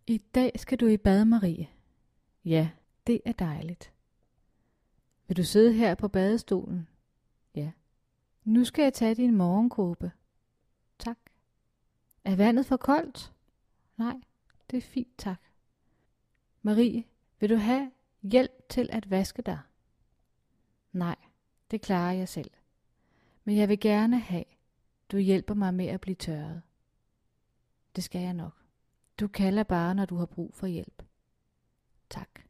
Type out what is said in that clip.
I dag skal du i bad, Marie. Ja, det er dejligt. Vil du sidde her på badestolen? Ja. Nu skal jeg tage din morgenkåbe. Tak. Er vandet for koldt? Nej, det er fint, tak. Marie, vil du have hjælp til at vaske dig? Nej, det klarer jeg selv. Men jeg vil gerne have, du hjælper mig med at blive tørret. Det skal jeg nok. Du kalder bare, når du har brug for hjælp. Tak.